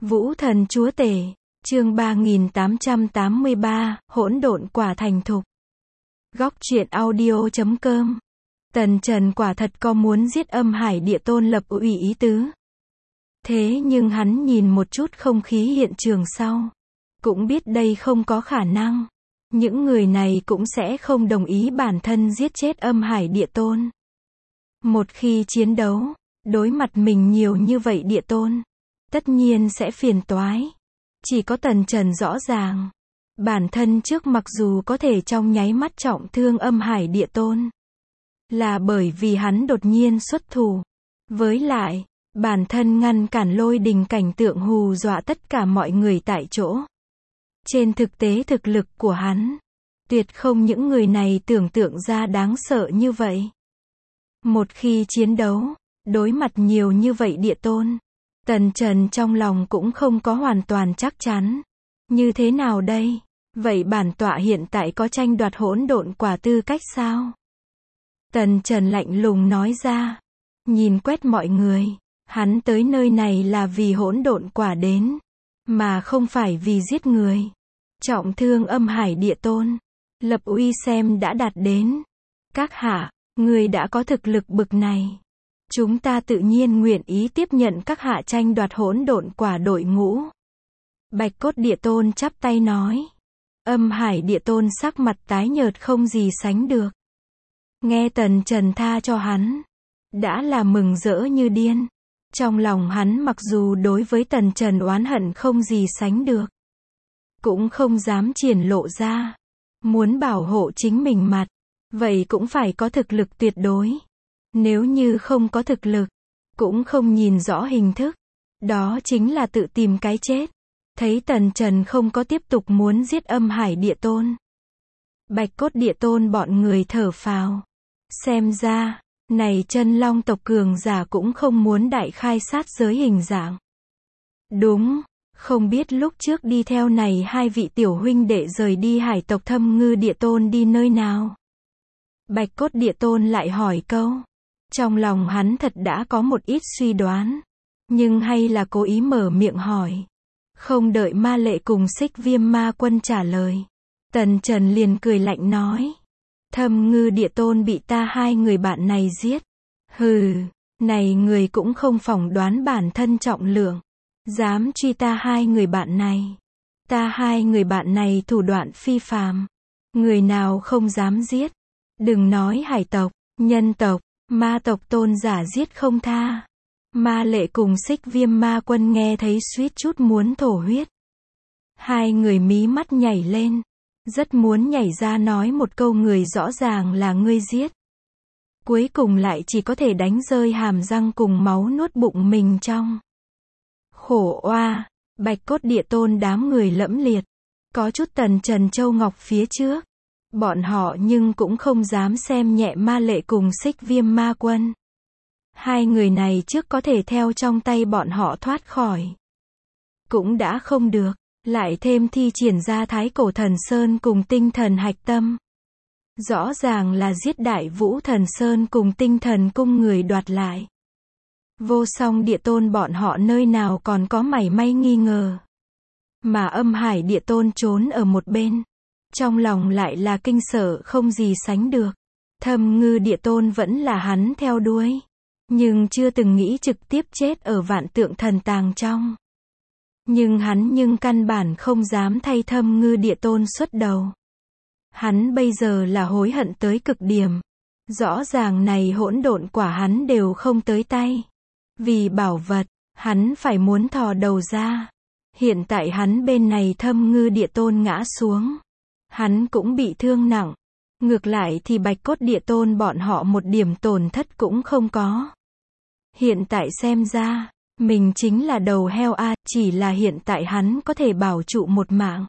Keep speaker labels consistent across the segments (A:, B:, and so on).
A: Vũ thần chúa tể, chương 3883, hỗn độn quả thành thục. Góc truyện audio.com. Tần Trần quả thật có muốn giết Âm Hải Địa Tôn lập uy ý tứ. Thế nhưng hắn nhìn một chút không khí hiện trường sau, cũng biết đây không có khả năng. Những người này cũng sẽ không đồng ý bản thân giết chết Âm Hải Địa Tôn. Một khi chiến đấu, đối mặt mình nhiều như vậy Địa Tôn, tất nhiên sẽ phiền toái. Chỉ có Tần Trần rõ ràng, bản thân trước mặc dù có thể trong nháy mắt trọng thương Âm Hải Địa Tôn, là bởi vì hắn đột nhiên xuất thủ. Với lại, bản thân ngăn cản lôi đình cảnh tượng hù dọa tất cả mọi người tại chỗ. Trên thực tế thực lực của hắn, tuyệt không những người này tưởng tượng ra đáng sợ như vậy. Một khi chiến đấu, đối mặt nhiều như vậy Địa Tôn, Tần Trần trong lòng cũng không có hoàn toàn chắc chắn. Như thế nào đây? Vậy bản tọa hiện tại có tranh đoạt hỗn độn quả tư cách sao? Tần Trần lạnh lùng nói ra. Nhìn quét mọi người, hắn tới nơi này là vì hỗn độn quả đến, mà không phải vì giết người. Trọng thương Âm Hải Địa Tôn, lập uy xem đã đạt đến. Các hạ, người đã có thực lực bực này, chúng ta tự nhiên nguyện ý tiếp nhận các hạ tranh đoạt hỗn độn quả đội ngũ. Bạch Cốt Địa Tôn chắp tay nói. Âm Hải Địa Tôn sắc mặt tái nhợt không gì sánh được. Nghe Tần Trần tha cho hắn, đã là mừng rỡ như điên. Trong lòng hắn mặc dù đối với Tần Trần oán hận không gì sánh được, cũng không dám triển lộ ra. Muốn bảo hộ chính mình mặt, vậy cũng phải có thực lực tuyệt đối. Nếu như không có thực lực, cũng không nhìn rõ hình thức, đó chính là tự tìm cái chết. Thấy Tần Trần không có tiếp tục muốn giết Âm Hải Địa Tôn, Bạch Cốt Địa Tôn bọn người thở phào. Xem ra, này chân long tộc cường giả cũng không muốn đại khai sát giới hình dạng. Đúng, không biết lúc trước đi theo này hai vị tiểu huynh đệ rời đi hải tộc Thâm Ngư Địa Tôn đi nơi nào? Bạch Cốt Địa Tôn lại hỏi câu. Trong lòng hắn thật đã có một ít suy đoán, nhưng hay là cố ý mở miệng hỏi. Không đợi Ma Lệ cùng Xích Viêm Ma Quân trả lời, Tần Trần liền cười lạnh nói. Thâm Ngư Địa Tôn bị ta hai người bạn này giết. Hừ, này người cũng không phỏng đoán bản thân trọng lượng, dám truy ta hai người bạn này. Ta hai người bạn này thủ đoạn phi phàm, người nào không dám giết. Đừng nói hải tộc, nhân tộc, ma tộc tôn giả giết không tha. Ma Lệ cùng Xích Viêm Ma Quân nghe thấy suýt chút muốn thổ huyết. Hai người mí mắt nhảy lên, rất muốn nhảy ra nói một câu người rõ ràng là ngươi giết. Cuối cùng lại chỉ có thể đánh rơi hàm răng cùng máu nuốt bụng mình trong. Khổ oa, Bạch Cốt Địa Tôn đám người lẫm liệt, có chút Tần Trần Châu Ngọc phía trước. Bọn họ nhưng cũng không dám xem nhẹ Ma Lệ cùng Xích Viêm Ma Quân. Hai người này trước có thể theo trong tay bọn họ thoát khỏi, cũng đã không được, lại thêm thi triển ra Thái Cổ Thần Sơn cùng Tinh Thần Hạch Tâm. Rõ ràng là giết Đại Vũ Thần Sơn cùng Tinh Thần Cung người đoạt lại. Vô Song Địa Tôn bọn họ nơi nào còn có mảy may nghi ngờ. Mà Âm Hải Địa Tôn trốn ở một bên, trong lòng lại là kinh sợ không gì sánh được. Thâm Ngư Địa Tôn vẫn là hắn theo đuôi, nhưng chưa từng nghĩ trực tiếp chết ở Vạn Tượng Thần Tàng trong. Nhưng hắn căn bản không dám thay Thâm Ngư Địa Tôn xuất đầu. Hắn bây giờ là hối hận tới cực điểm. Rõ ràng này hỗn độn quả hắn đều không tới tay. Vì bảo vật, hắn phải muốn thò đầu ra. Hiện tại hắn bên này Thâm Ngư Địa Tôn ngã xuống, hắn cũng bị thương nặng. Ngược lại thì Bạch Cốt Địa Tôn bọn họ một điểm tổn thất cũng không có. Hiện tại xem ra, mình chính là đầu heo a, chỉ là hiện tại hắn có thể bảo trụ một mạng,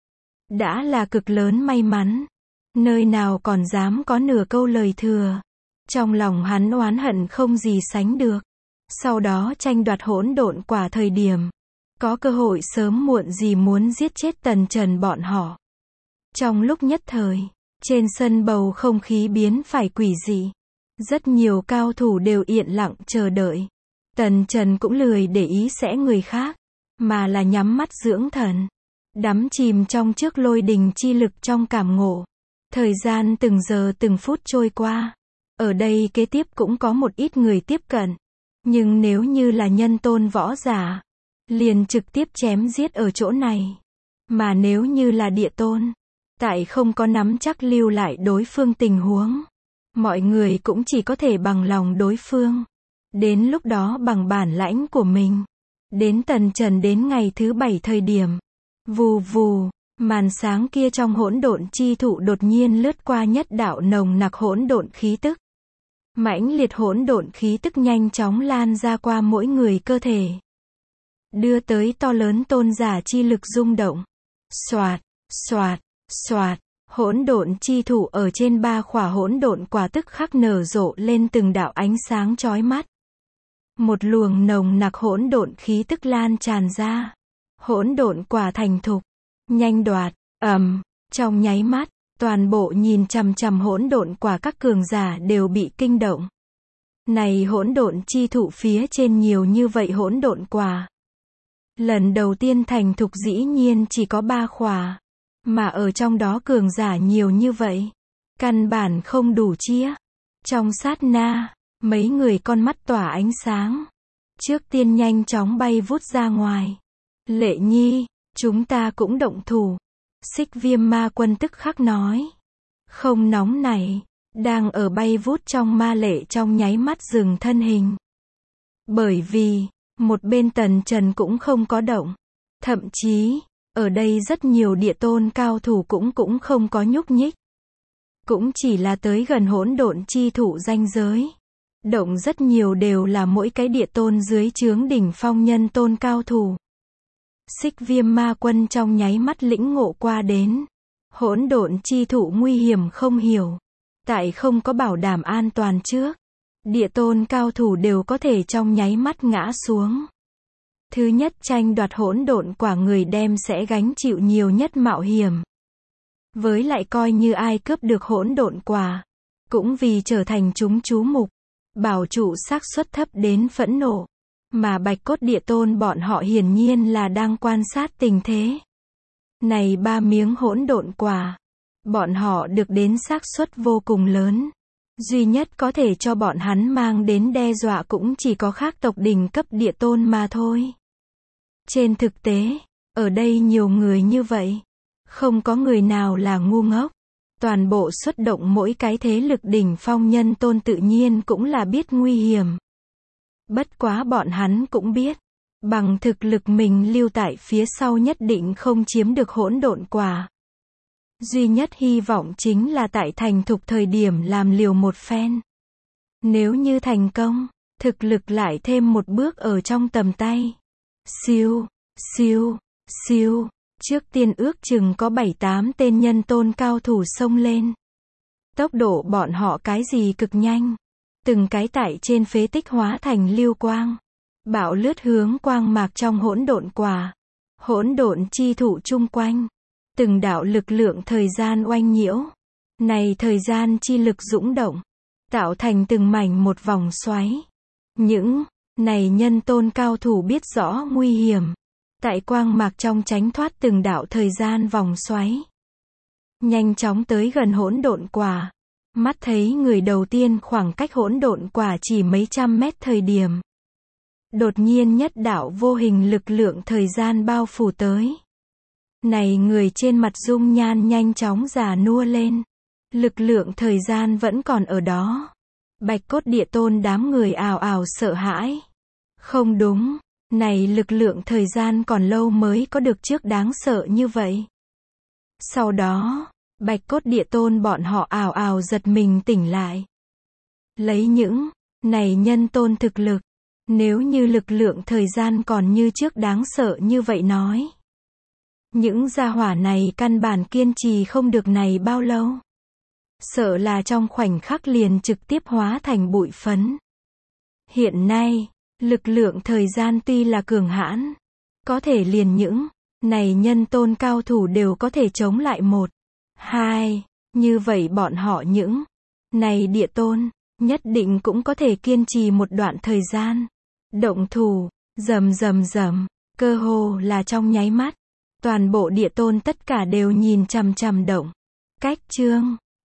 A: đã là cực lớn may mắn. Nơi nào còn dám có nửa câu lời thừa. Trong lòng hắn oán hận không gì sánh được. Sau đó tranh đoạt hỗn độn quả thời điểm, có cơ hội sớm muộn gì muốn giết chết Tần Trần bọn họ. Trong lúc nhất thời, trên sân bầu không khí biến phải quỷ dị. Rất nhiều cao thủ đều yên lặng chờ đợi. Tần Trần cũng lười để ý sẽ người khác. mà là nhắm mắt dưỡng thần, đắm chìm trong trước lôi đình chi lực trong cảm ngộ. Thời gian từng giờ từng phút trôi qua. Ở đây kế tiếp cũng có một ít người tiếp cận. Nhưng nếu như là nhân tôn võ giả, liền trực tiếp chém giết ở chỗ này. Mà nếu như là địa tôn, tại không có nắm chắc lưu lại đối phương tình huống, mọi người cũng chỉ có thể bằng lòng đối phương. Đến lúc đó bằng bản lãnh của mình. Đến tần trần đến ngày thứ 7 thời điểm. Vù vù, màn sáng kia trong hỗn độn chi thụ đột nhiên lướt qua nhất đạo nồng nặc hỗn độn khí tức. Mãnh liệt hỗn độn khí tức nhanh chóng lan ra qua mỗi người cơ thể. Đưa tới to lớn tôn giả chi lực rung động. Xoạt, xoạt, xoạt, hỗn độn chi thụ ở trên 3 khỏa hỗn độn quả tức khắc nở rộ lên từng đạo ánh sáng chói mắt. Một luồng nồng nặc hỗn độn khí tức lan tràn ra. Hỗn độn quả thành thục, nhanh đoạt, trong nháy mắt, toàn bộ nhìn chằm chằm hỗn độn quả các cường giả đều bị kinh động. Này hỗn độn chi thụ phía trên nhiều như vậy hỗn độn quả. Lần đầu tiên thành thục dĩ nhiên chỉ có 3 khỏa, mà ở trong đó cường giả nhiều như vậy, căn bản không đủ chia. Trong sát na, mấy người con mắt tỏa ánh sáng, trước tiên nhanh chóng bay vút ra ngoài. Lệ Nhi, chúng ta cũng động thủ. Xích Viêm Ma Quân tức khắc nói. Không nóng này, đang ở bay vút trong ma lệ trong nháy mắt dừng thân hình. Bởi vì, một bên Tần Trần cũng không có động. Thậm chí, ở đây rất nhiều địa tôn cao thủ cũng không có nhúc nhích. Cũng chỉ là tới gần hỗn độn chi thụ ranh giới. Động rất nhiều đều là mỗi cái địa tôn dưới trướng đỉnh phong nhân tôn cao thủ. Xích Viêm Ma Quân trong nháy mắt lĩnh ngộ qua đến. Hỗn độn chi thụ nguy hiểm không hiểu. Tại không có bảo đảm an toàn trước, địa tôn cao thủ đều có thể trong nháy mắt ngã xuống. Thứ nhất tranh đoạt hỗn độn quả người đem sẽ gánh chịu nhiều nhất mạo hiểm. Với lại coi như ai cướp được hỗn độn quả, cũng vì trở thành chúng chú mục, bảo trụ xác suất thấp đến phẫn nộ. Mà Bạch Cốt Địa Tôn bọn họ hiển nhiên là đang quan sát tình thế. Này 3 miếng hỗn độn quả, bọn họ được đến xác suất vô cùng lớn. Duy nhất có thể cho bọn hắn mang đến đe dọa cũng chỉ có khác tộc đỉnh cấp địa tôn mà thôi. Trên thực tế, ở đây nhiều người như vậy, không có người nào là ngu ngốc. Toàn bộ xuất động mỗi cái thế lực đỉnh phong nhân tôn tự nhiên cũng là biết nguy hiểm. Bất quá bọn hắn cũng biết, bằng thực lực mình lưu tại phía sau nhất định không chiếm được hỗn độn quả. Duy nhất hy vọng chính là tại thành thục thời điểm làm liều một phen. Nếu như thành công, thực lực lại thêm một bước ở trong tầm tay. Siêu, siêu, siêu, trước tiên ước chừng có 7-8 tên nhân tôn cao thủ xông lên. Tốc độ bọn họ cái gì cực nhanh. Từng cái tại trên phế tích hóa thành lưu quang. Bạo lướt hướng quang mạc trong hỗn độn quả. Hỗn độn chi thụ chung quanh. Từng đạo lực lượng thời gian oanh nhiễu. Này thời gian chi lực dũng động. Tạo thành từng mảnh một vòng xoáy. Những này nhân tôn cao thủ biết rõ nguy hiểm. Tại quang mạc trong tránh thoát từng đạo thời gian vòng xoáy. Nhanh chóng tới gần hỗn độn quả. Mắt thấy người đầu tiên khoảng cách hỗn độn quả chỉ mấy trăm mét thời điểm. Đột nhiên nhất đạo vô hình lực lượng thời gian bao phủ tới. Này người trên mặt dung nhan nhanh chóng già nua lên. Lực lượng thời gian vẫn còn ở đó. Bạch Cốt Địa Tôn đám người ào ào sợ hãi. Không đúng, này lực lượng thời gian còn lâu mới có được trước đáng sợ như vậy. Sau đó, Bạch Cốt Địa Tôn bọn họ ào ào giật mình tỉnh lại. Lấy những này nhân tôn thực lực, nếu như lực lượng thời gian còn như trước đáng sợ như vậy nói. Những gia hỏa này căn bản kiên trì không được này bao lâu. Sợ là trong khoảnh khắc liền trực tiếp hóa thành bụi phấn. Hiện nay, lực lượng thời gian tuy là cường hãn, có thể liền những này nhân tôn cao thủ đều có thể chống lại 1, 2, như vậy bọn họ những này địa tôn, nhất định cũng có thể kiên trì một đoạn thời gian. Động thủ, rầm rầm rầm, Cơ hồ là trong nháy mắt, toàn bộ địa tôn tất cả đều nhìn chằm chằm Động Cách Trương.